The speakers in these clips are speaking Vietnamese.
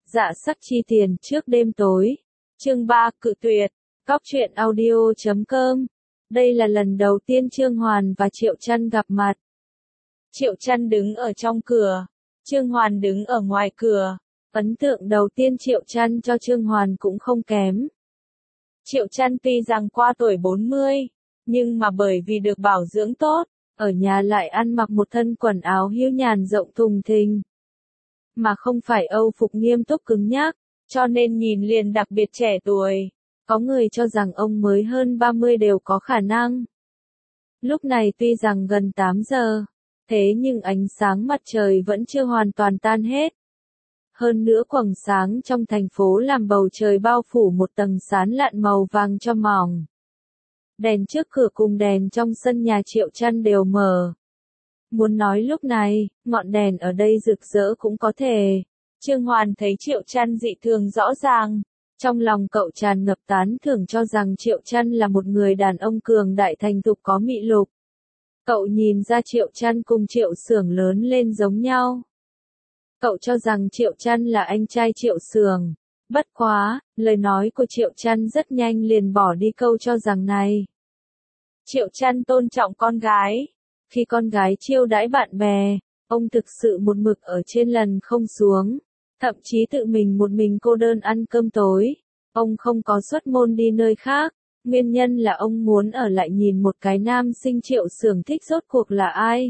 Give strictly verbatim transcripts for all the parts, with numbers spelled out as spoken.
Dạ sắc chi tiền trước đêm tối. Chương ba cự tuyệt. Góc truyện audio chấm com. Đây là lần đầu tiên Trương Hoàn và Triệu Trăn gặp mặt. Triệu Trăn đứng ở trong cửa, Trương Hoàn đứng ở ngoài cửa. Ấn tượng đầu tiên Triệu Trăn cho Trương Hoàn cũng không kém. Triệu Trăn tuy rằng qua tuổi bốn mươi, nhưng mà bởi vì được bảo dưỡng tốt, ở nhà lại ăn mặc một thân quần áo hưu nhàn rộng thùng thình, mà không phải âu phục nghiêm túc cứng nhắc, cho nên nhìn liền đặc biệt trẻ tuổi. Có người cho rằng ông mới hơn ba mươi đều có khả năng. Lúc này tuy rằng gần tám giờ, thế nhưng ánh sáng mặt trời vẫn chưa hoàn toàn tan hết. Hơn nữa quầng sáng trong thành phố làm bầu trời bao phủ một tầng sán lạn màu vàng cho mỏng. Đèn trước cửa cùng đèn trong sân nhà Triệu Trăn đều mở. Muốn nói lúc này, ngọn đèn ở đây rực rỡ cũng có thể. Trương Hoàn thấy Triệu Trăn dị thường rõ ràng. Trong lòng cậu tràn ngập tán thưởng cho rằng Triệu Trăn là một người đàn ông cường đại thành thục có mị lục. Cậu nhìn ra Triệu Trăn cùng Triệu Xưởng lớn lên giống nhau. Cậu cho rằng Triệu Trăn là anh trai Triệu Xưởng. Bất quá, lời nói của Triệu Trăn rất nhanh liền bỏ đi câu cho rằng này. Triệu Trăn tôn trọng con gái. Khi con gái chiêu đãi bạn bè, ông thực sự một mực ở trên lần không xuống. Thậm chí tự mình một mình cô đơn ăn cơm tối. Ông không có xuất môn đi nơi khác. Nguyên nhân là ông muốn ở lại nhìn một cái nam sinh Triệu Xưởng thích rốt cuộc là ai.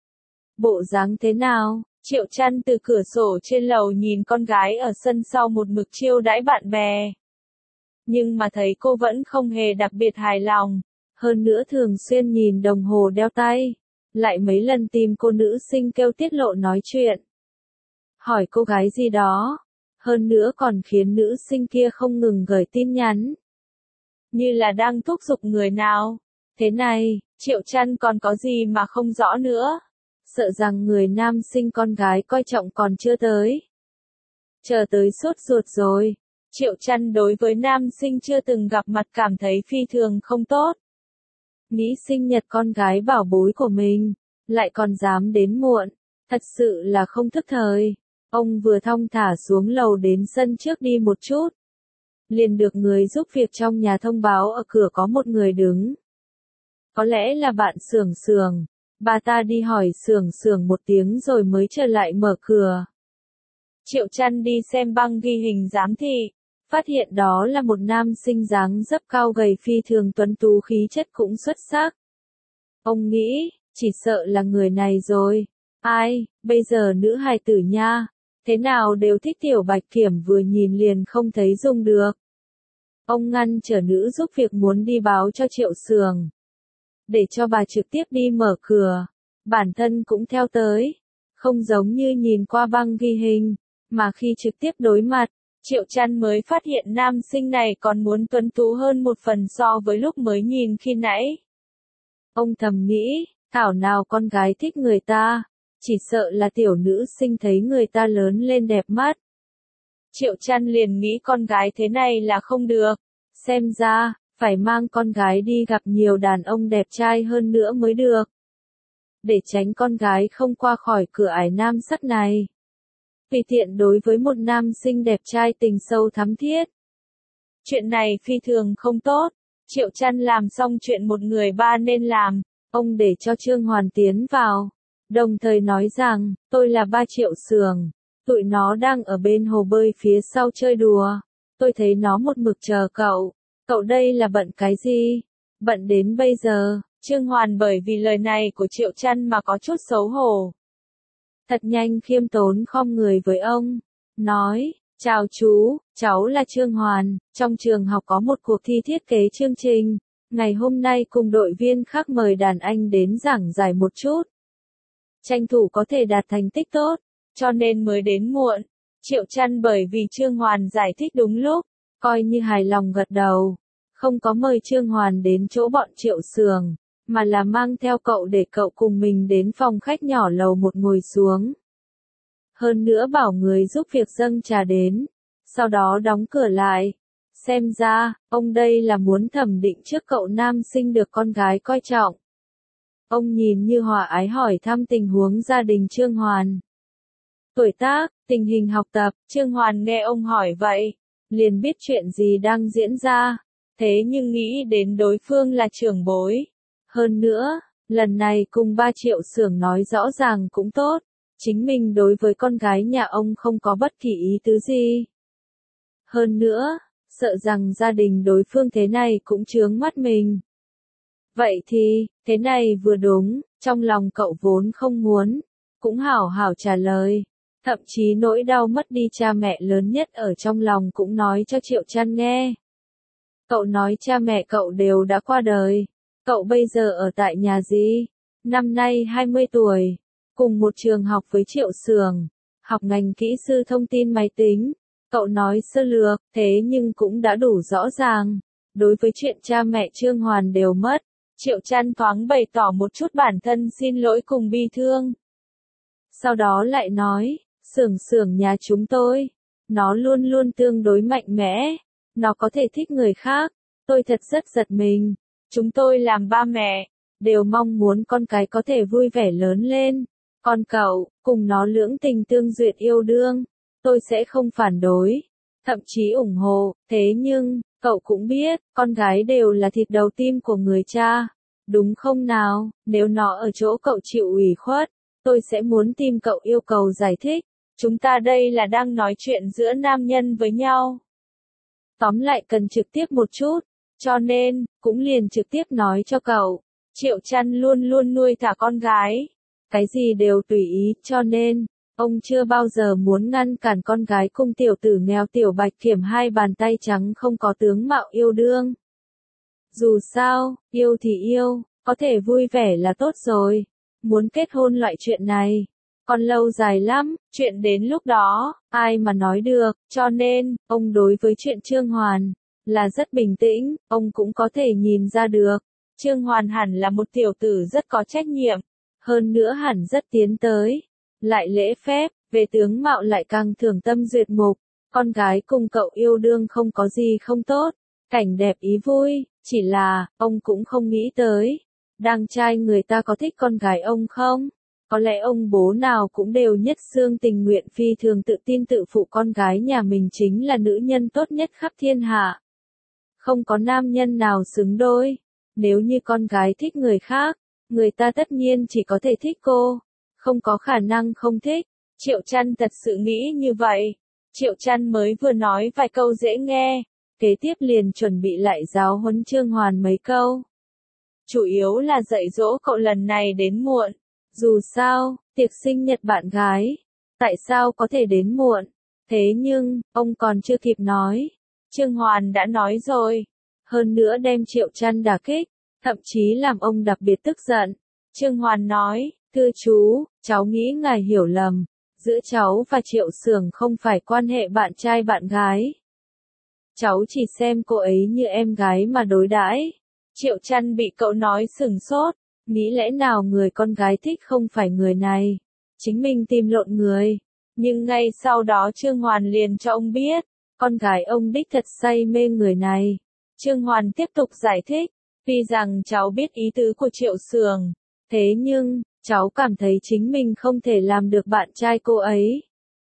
Bộ dáng thế nào? Triệu Trăn từ cửa sổ trên lầu nhìn con gái ở sân sau một mực chiêu đãi bạn bè. Nhưng mà thấy cô vẫn không hề đặc biệt hài lòng. Hơn nữa thường xuyên nhìn đồng hồ đeo tay. Lại mấy lần tìm cô nữ sinh kêu tiết lộ nói chuyện. Hỏi cô gái gì đó. Hơn nữa còn khiến nữ sinh kia không ngừng gửi tin nhắn. Như là đang thúc giục người nào. Thế này, Triệu Trăn còn có gì mà không rõ nữa. Sợ rằng người nam sinh con gái coi trọng còn chưa tới. Chờ tới sốt ruột rồi. Triệu Trăn đối với nam sinh chưa từng gặp mặt cảm thấy phi thường không tốt. Nghĩ sinh nhật con gái bảo bối của mình, lại còn dám đến muộn. Thật sự là không thức thời. Ông vừa thong thả xuống lầu đến sân trước đi một chút. Liền được người giúp việc trong nhà thông báo ở cửa có một người đứng. Có lẽ là bạn Xưởng Xưởng. Bà ta đi hỏi Xưởng Xưởng một tiếng rồi mới trở lại mở cửa. Triệu Trăn đi xem băng ghi hình giám thị. Phát hiện đó là một nam sinh dáng dấp cao gầy phi thường tuấn tú khí chất cũng xuất sắc. Ông nghĩ, chỉ sợ là người này rồi. Ai, bây giờ nữ hài tử nha. Thế nào đều thích Tiểu Bạch Kiểm vừa nhìn liền không thấy dùng được. Ông ngăn trở nữ giúp việc muốn đi báo cho Triệu Xưởng. Để cho bà trực tiếp đi mở cửa. Bản thân cũng theo tới. Không giống như nhìn qua băng ghi hình. Mà khi trực tiếp đối mặt, Triệu Trăn mới phát hiện nam sinh này còn muốn tuấn tú hơn một phần so với lúc mới nhìn khi nãy. Ông thầm nghĩ, thảo nào con gái thích người ta. Chỉ sợ là tiểu nữ sinh thấy người ta lớn lên đẹp mắt. Triệu Trăn liền nghĩ con gái thế này là không được. Xem ra, phải mang con gái đi gặp nhiều đàn ông đẹp trai hơn nữa mới được. Để tránh con gái không qua khỏi cửa ải nam sắc này. Vì tiện đối với một nam sinh đẹp trai tình sâu thắm thiết. Chuyện này phi thường không tốt. Triệu Trăn làm xong chuyện một người ba nên làm. Ông để cho Trương Hoàn tiến vào. Đồng thời nói rằng, tôi là ba Triệu Xưởng. Tụi nó đang ở bên hồ bơi phía sau chơi đùa. Tôi thấy nó một mực chờ cậu. Cậu đây là bận cái gì? Bận đến bây giờ. Trương Hoàn bởi vì lời này của Triệu Trăn mà có chút xấu hổ. Thật nhanh khiêm tốn khom người với ông. Nói, chào chú, cháu là Trương Hoàn. Trong trường học có một cuộc thi thiết kế chương trình. Ngày hôm nay cùng đội viên khác mời đàn anh đến giảng giải một chút. Tranh thủ có thể đạt thành tích tốt, cho nên mới đến muộn. Triệu Trăn bởi vì Trương Hoàn giải thích đúng lúc, coi như hài lòng gật đầu. Không có mời Trương Hoàn đến chỗ bọn Triệu Xưởng, mà là mang theo cậu để cậu cùng mình đến phòng khách nhỏ lầu một ngồi xuống. Hơn nữa bảo người giúp việc dâng trà đến, sau đó đóng cửa lại. Xem ra, ông đây là muốn thẩm định trước cậu nam sinh được con gái coi trọng. Ông nhìn như hòa ái hỏi thăm tình huống gia đình Trương Hoàn. tuổi tác, tình hình học tập. Trương Hoàn nghe ông hỏi vậy, liền biết chuyện gì đang diễn ra, thế nhưng nghĩ đến đối phương là trưởng bối. Hơn nữa, lần này cùng ba Triệu Xưởng nói rõ ràng cũng tốt, chính mình đối với con gái nhà ông không có bất kỳ ý tứ gì. Hơn nữa, sợ rằng gia đình đối phương thế này cũng chướng mắt mình. Vậy thì, thế này vừa đúng, trong lòng cậu vốn không muốn, cũng hảo hảo trả lời. Thậm chí nỗi đau mất đi cha mẹ lớn nhất ở trong lòng cũng nói cho Triệu Chăn nghe. Cậu nói cha mẹ cậu đều đã qua đời. Cậu bây giờ ở tại nhà gì? Năm nay hai mươi tuổi. Cùng một trường học với Triệu Xưởng. Học ngành kỹ sư thông tin máy tính. Cậu nói sơ lược, thế nhưng cũng đã đủ rõ ràng. Đối với chuyện cha mẹ Trương Hoàn đều mất, Triệu Chăn thoáng bày tỏ một chút bản thân xin lỗi cùng bi thương. Sau đó lại nói, Xưởng Xưởng nhà chúng tôi, nó luôn luôn tương đối mạnh mẽ, nó có thể thích người khác, tôi thật rất giật mình. Chúng tôi làm ba mẹ, đều mong muốn con cái có thể vui vẻ lớn lên. Còn cậu, cùng nó lưỡng tình tương duyệt yêu đương, tôi sẽ không phản đối, thậm chí ủng hộ, thế nhưng, cậu cũng biết, con gái đều là thịt đầu tim của người cha, đúng không nào? Nếu nó ở chỗ cậu chịu ủy khuất, tôi sẽ muốn tìm cậu yêu cầu giải thích. Chúng ta đây là đang nói chuyện giữa nam nhân với nhau. Tóm lại cần trực tiếp một chút, cho nên, cũng liền trực tiếp nói cho cậu. Triệu Chăn luôn luôn nuôi thả con gái, cái gì đều tùy ý, cho nên, ông chưa bao giờ muốn ngăn cản con gái cùng tiểu tử nghèo Tiểu Bạch Kiểm hai bàn tay trắng không có tướng mạo yêu đương. Dù sao, yêu thì yêu, có thể vui vẻ là tốt rồi. Muốn kết hôn loại chuyện này, còn lâu dài lắm, chuyện đến lúc đó, ai mà nói được, cho nên, ông đối với chuyện Trương Hoàn, là rất bình tĩnh, ông cũng có thể nhìn ra được. Trương Hoàn hẳn là một tiểu tử rất có trách nhiệm, hơn nữa hẳn rất tiến tới, lại lễ phép, về tướng mạo lại càng thưởng tâm duyệt mục. Con gái cùng cậu yêu đương không có gì không tốt, cảnh đẹp ý vui, chỉ là, ông cũng không nghĩ tới. Đang trai người ta có thích con gái ông không? Có lẽ ông bố nào cũng đều nhất xương tình nguyện phi thường tự tin tự phụ con gái nhà mình chính là nữ nhân tốt nhất khắp thiên hạ. Không có nam nhân nào xứng đôi. Nếu như con gái thích người khác, người ta tất nhiên chỉ có thể thích cô, không có khả năng không thích. Triệu Chăn thật sự nghĩ như vậy. Triệu Chăn mới vừa nói vài câu dễ nghe, kế tiếp liền chuẩn bị lại giáo huấn Trương Hoàn mấy câu. Chủ yếu là dạy dỗ cậu lần này đến muộn. Dù sao, tiệc sinh nhật bạn gái, tại sao có thể đến muộn? Thế nhưng, ông còn chưa kịp nói, Trương Hoàn đã nói rồi. Hơn nữa đem Triệu Chăn đả kích, thậm chí làm ông đặc biệt tức giận. Trương Hoàn nói, thưa chú, cháu nghĩ ngài hiểu lầm, giữa cháu và Triệu Xưởng không phải quan hệ bạn trai bạn gái. Cháu chỉ xem cô ấy như em gái mà đối đãi. Triệu Chăn bị cậu nói sừng sốt, nghĩ lẽ nào người con gái thích không phải người này, chính mình tìm lộn người. Nhưng ngay sau đó Trương Hoàn liền cho ông biết, con gái ông đích thật say mê người này. Trương Hoàn tiếp tục giải thích, tuy rằng cháu biết ý tứ của Triệu Xưởng, thế nhưng, cháu cảm thấy chính mình không thể làm được bạn trai cô ấy.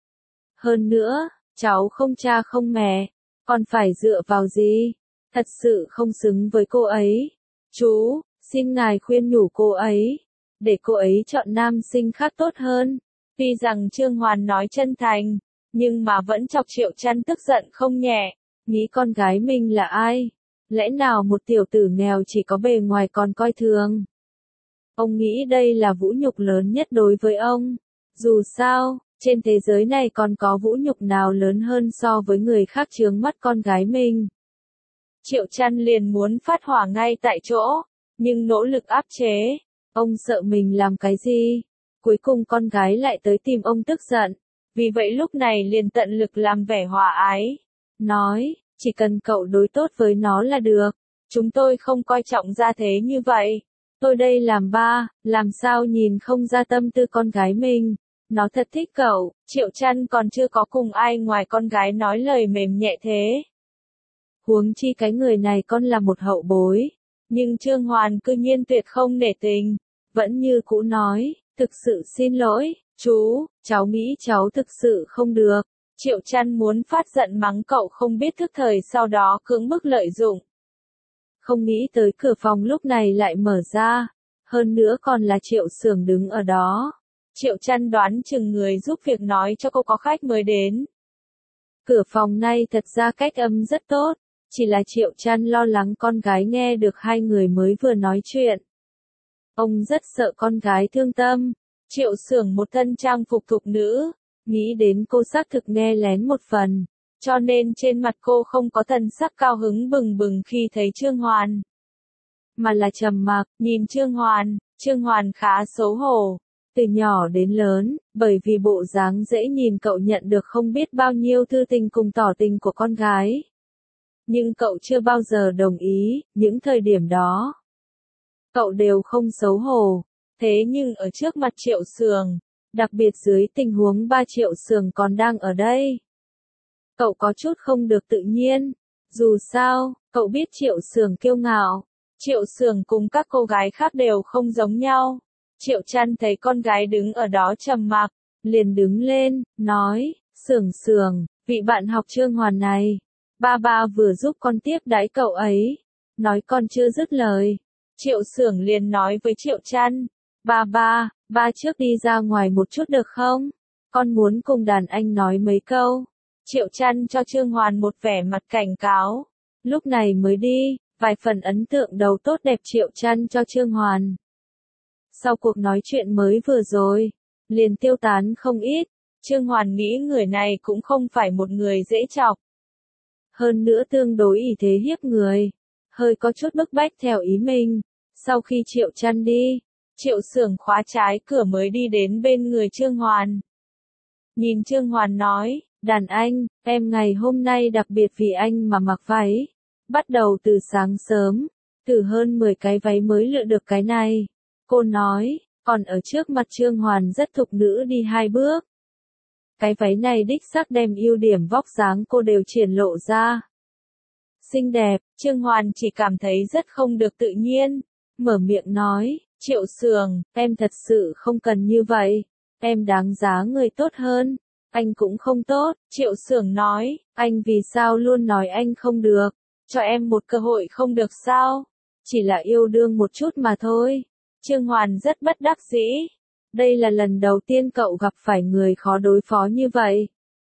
Hơn nữa, cháu không cha không mẹ, còn phải dựa vào gì? Thật sự không xứng với cô ấy. Chú, xin ngài khuyên nhủ cô ấy, để cô ấy chọn nam sinh khác tốt hơn. Tuy rằng Trương Hoàn nói chân thành, nhưng mà vẫn chọc Triệu Chăn tức giận không nhẹ. Nghĩ con gái mình là ai? Lẽ nào một tiểu tử nghèo chỉ có bề ngoài còn coi thường? Ông nghĩ đây là vũ nhục lớn nhất đối với ông. Dù sao, trên thế giới này còn có vũ nhục nào lớn hơn so với người khác chướng mắt con gái mình. Triệu Chăn liền muốn phát hỏa ngay tại chỗ, nhưng nỗ lực áp chế. Ông sợ mình làm cái gì? Cuối cùng con gái lại tới tìm ông tức giận. Vì vậy lúc này liền tận lực làm vẻ hòa ái. Nói, chỉ cần cậu đối tốt với nó là được. Chúng tôi không coi trọng gia thế như vậy. Tôi đây làm ba, làm sao nhìn không ra tâm tư con gái mình. Nó thật thích cậu. Triệu Chăn còn chưa có cùng ai ngoài con gái nói lời mềm nhẹ thế. Huống chi cái người này con là một hậu bối. Nhưng Trương Hoàn cư nhiên tuyệt không nể tình. Vẫn như cũ nói, thực sự xin lỗi, Chú, cháu nghĩ cháu thực sự không được. Triệu Chăn muốn phát giận mắng cậu không biết thức thời, sau đó cưỡng bức lợi dụng. Không nghĩ tới cửa phòng lúc này lại mở ra, hơn nữa còn là Triệu Sưởng đứng ở đó. Triệu Chăn đoán chừng người giúp việc nói cho cô có khách mới đến. Cửa phòng này thật ra cách âm rất tốt, chỉ là Triệu Chăn lo lắng con gái nghe được hai người mới vừa nói chuyện. Ông rất sợ con gái thương tâm. Triệu Sưởng một thân trang phục thục nữ, nghĩ đến cô xác thực nghe lén một phần, cho nên trên mặt cô không có thần sắc cao hứng bừng bừng khi thấy Trương Hoàn, mà là trầm mặc, nhìn Trương Hoàn. Trương Hoàn khá xấu hổ, từ nhỏ đến lớn, bởi vì bộ dáng dễ nhìn cậu nhận được không biết bao nhiêu thư tình cùng tỏ tình của con gái. Nhưng cậu chưa bao giờ đồng ý, những thời điểm đó, cậu đều không xấu hổ. Thế nhưng ở trước mặt Triệu Sưởng, đặc biệt dưới tình huống ba Triệu Sưởng còn đang ở đây, cậu có chút không được tự nhiên. Dù sao, cậu biết Triệu Sưởng kiêu ngạo. Triệu Sưởng cùng các cô gái khác đều không giống nhau. Triệu Chăn thấy con gái đứng ở đó trầm mặc, liền đứng lên, nói, Sưởng Sưởng, vị bạn học Trương Hoàn này, ba ba vừa giúp con tiếp đãi cậu ấy. Nói con chưa dứt lời, Triệu Sưởng liền nói với Triệu Chăn, ba ba, ba trước đi ra ngoài một chút được không? Con muốn cùng đàn anh nói mấy câu. Triệu Chăn cho Trương Hoàn một vẻ mặt cảnh cáo. Lúc này mới đi, vài phần ấn tượng đầu tốt đẹp Triệu Chăn cho Trương Hoàn. Sau cuộc nói chuyện mới vừa rồi, liền tiêu tán không ít. Trương Hoàn nghĩ người này cũng không phải một người dễ chọc. Hơn nữa tương đối ỷ thế hiếp người, hơi có chút bức bách theo ý mình. Sau khi Triệu Chăn đi, Triệu Sưởng khóa trái cửa mới đi đến bên người Trương Hoàn. Nhìn Trương Hoàn nói, đàn anh, em ngày hôm nay đặc biệt vì anh mà mặc váy. Bắt đầu từ sáng sớm, từ hơn mười cái váy mới lựa được cái này. Cô nói, còn ở trước mặt Trương Hoàn rất thục nữ đi hai bước. Cái váy này đích xác đem ưu điểm vóc dáng cô đều triển lộ ra. Xinh đẹp, Trương Hoàn chỉ cảm thấy rất không được tự nhiên. Mở miệng nói, Triệu Sưởng, em thật sự không cần như vậy. Em đáng giá người tốt hơn. Anh cũng không tốt. Triệu Sưởng nói, anh vì sao luôn nói anh không được. Cho em một cơ hội không được sao? Chỉ là yêu đương một chút mà thôi. Trương Hoàn rất bất đắc dĩ. Đây là lần đầu tiên cậu gặp phải người khó đối phó như vậy.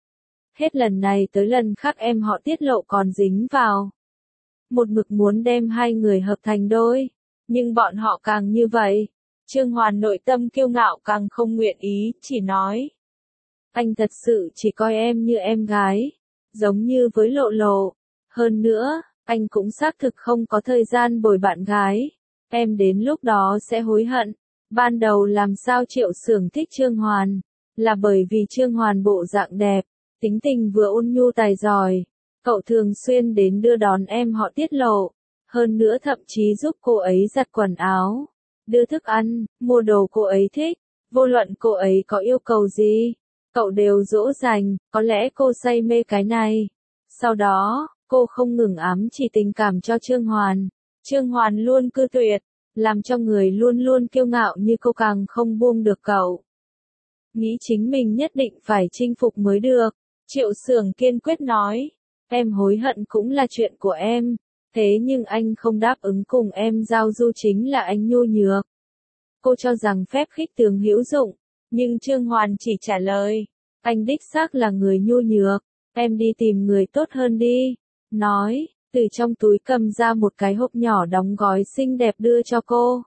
Hết lần này tới lần khác em họ tiết lộ còn dính vào. Một mực muốn đem hai người hợp thành đôi. Nhưng bọn họ càng như vậy. Trương Hoàn nội tâm kiêu ngạo càng không nguyện ý, chỉ nói. Anh thật sự chỉ coi em như em gái. Giống như với Lộ Lộ. Hơn nữa, anh cũng xác thực không có thời gian bồi bạn gái. Em đến lúc đó sẽ hối hận. Ban đầu làm sao Triệu Sưởng thích Trương Hoàn, là bởi vì Trương Hoàn bộ dạng đẹp, tính tình vừa ôn nhu tài giỏi. Cậu thường xuyên đến đưa đón em họ tiết lộ, hơn nữa thậm chí giúp cô ấy giặt quần áo, đưa thức ăn, mua đồ cô ấy thích, vô luận cô ấy có yêu cầu gì, cậu đều dỗ dành, có lẽ cô say mê cái này. Sau đó, cô không ngừng ám chỉ tình cảm cho Trương Hoàn. Trương Hoàn luôn cư tuyệt, làm cho người luôn luôn kiêu ngạo như cô càng không buông được cậu. Nghĩ chính mình nhất định phải chinh phục mới được. Triệu Sưởng kiên quyết nói, em hối hận cũng là chuyện của em, thế nhưng anh không đáp ứng cùng em giao du chính là anh nhu nhược. Cô cho rằng phép khích tướng hữu dụng, nhưng Trương Hoàn chỉ trả lời, anh đích xác là người nhu nhược, em đi tìm người tốt hơn đi. Nói, từ trong túi cầm ra một cái hộp nhỏ đóng gói xinh đẹp đưa cho cô.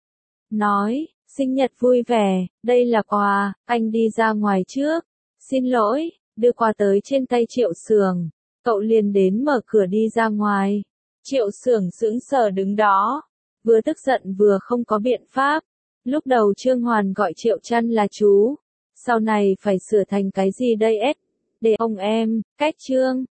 Nói, sinh nhật vui vẻ, đây là quà, anh đi ra ngoài trước. Xin lỗi, đưa quà tới trên tay Triệu Sưởng, cậu liền đến mở cửa đi ra ngoài. Triệu Sưởng sững sờ đứng đó, vừa tức giận vừa không có biện pháp. Lúc đầu Trương Hoàn gọi Triệu Chăn là chú, sau này phải sửa thành cái gì đây ết? Để ông em, cách Trương.